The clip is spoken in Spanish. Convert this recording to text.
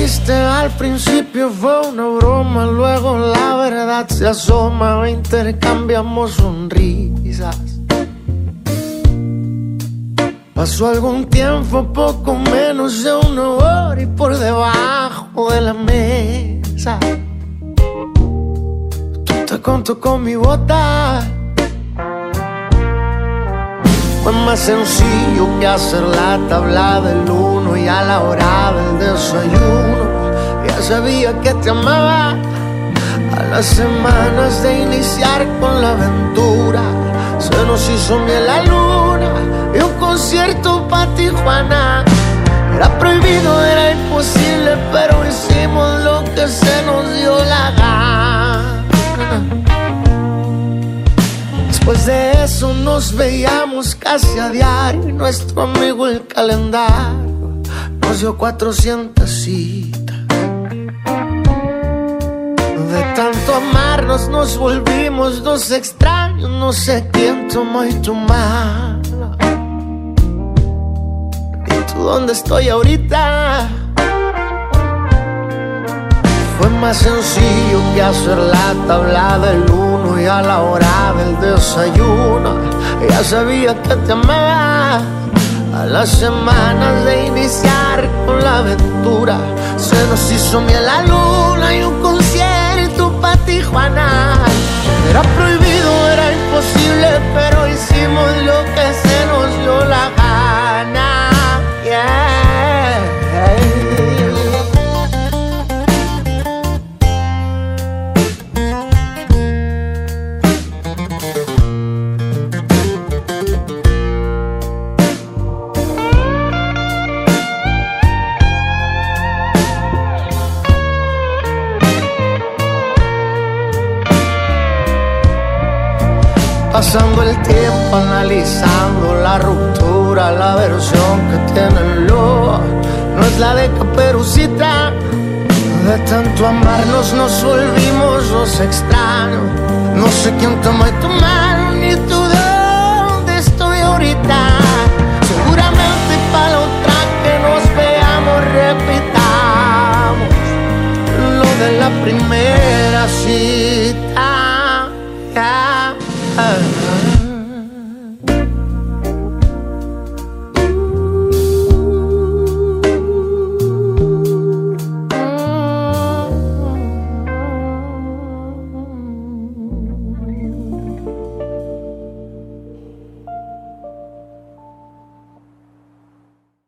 dijiste al principio fue una broma, luego la verdad se asoma, intercambiamos sonrisas. Pasó algún tiempo, poco menos de una hora, y por debajo de la mesa tú te contó con mi bota. Fue más sencillo que hacer la tabla del 1, y a la hora del desayuno ya sabía que te amaba. A las semanas de iniciar con la aventura se nos hizo miel la luna y un concierto pa' Tijuana. Era prohibido, era imposible, pero hicimos lo que se nos dio la gana. Después de eso nos veíamos casi a diario, y nuestro amigo el calendario nos dio 400 citas. De tanto amarnos nos volvimos dos extraños, no sé quién tomó y tu mano. ¿Y tú dónde estoy ahorita? Fue más sencillo que hacer la tabla del 1, y a la hora del desayuno ya sabía que te amaba. A las semanas de iniciar con la aventura se nos hizo miel la luna y un concierto pa' Tijuana. Era prohibido, era imposible, pero hicimos lo que se nos dio la gana. Pasando el tiempo analizando la ruptura, la versión que tiene el lobo no es la de Caperucita. De tanto amarnos nos volvimos dos extraños, no sé quién tomó tu mano ni tú dónde estoy ahorita. Seguramente para la otra que nos veamos repitamos lo de la primera cita.